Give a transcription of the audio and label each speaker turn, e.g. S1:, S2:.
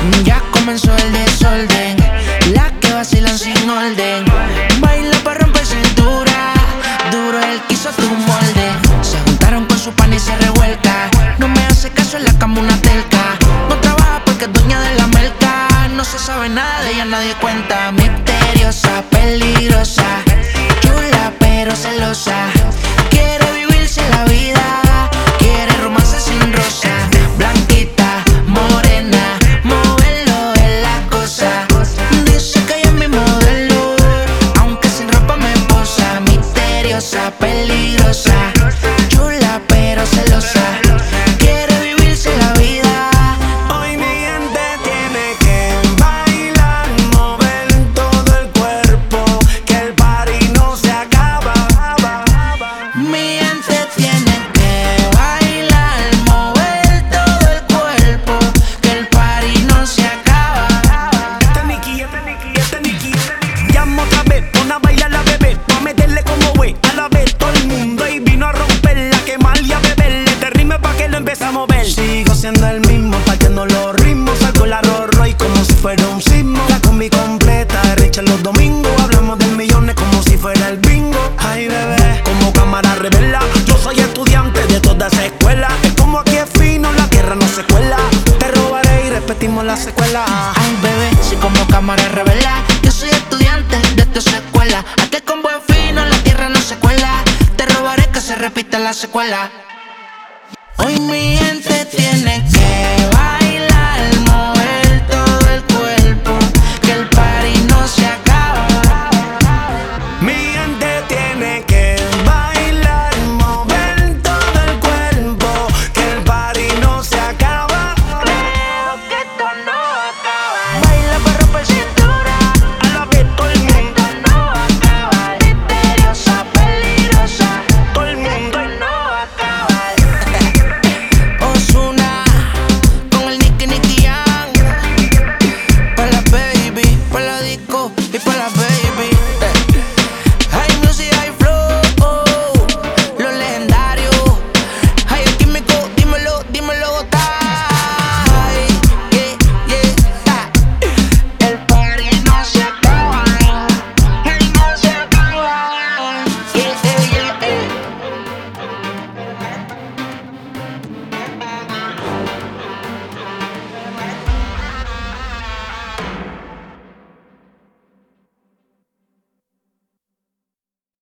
S1: Ya comenzó el desorden, las que vacilan sin orden. Baila pa' romper cintura, duro el que hizo tu molde. Se juntaron con su pan y se revuelca. No me hace caso, en la cama una telca. No trabaja porque es dueña de la merca. No se sabe nada de ella, nadie cuenta. Misteriosa, peligrosa, chula pero celosa. Quiere vivirse la vida, quiere romance sin rosa. Blanquita, morena, moverlo es la cosa. Dice que ella es mi modelo, aunque sin ropa me posa. Misteriosa, peligrosa, chula pero celosa. Quiere vivirse la vida.
S2: Hoy mi gente tiene que bailar, mover todo el cuerpo, que el party no se acaba.
S1: Mi gente tiene que bailar, mover todo el cuerpo, que el party no se acaba.
S2: Este Nicky, este Nicky. Llamo otra vez, pon a bailar la bebé, pa' meterle como güey. A la vez todo el mundo y vino a romperla, quemar y a beberle. Te rime pa' que lo empezamos a ver. Sigo siendo el mismo, partiendo los ritmos. Salgo la Rolls Royce como si fuera un sismo. La combi completa, Richard los domingos. Hablamos de millones como si fuera el bingo. Ay bebé, como cámara revela. Yo soy estudiante de toda esa escuela. Es como aquí es fino, la tierra no se cuela. Te robaré y repetimos la secuela.
S1: Ay bebé, si como cámara revela. Yo soy estudiante de esta escuela. Aquí con buen fino, la tierra no se cuela. Te robaré que se repita la secuela. Hoy mi gente tiene que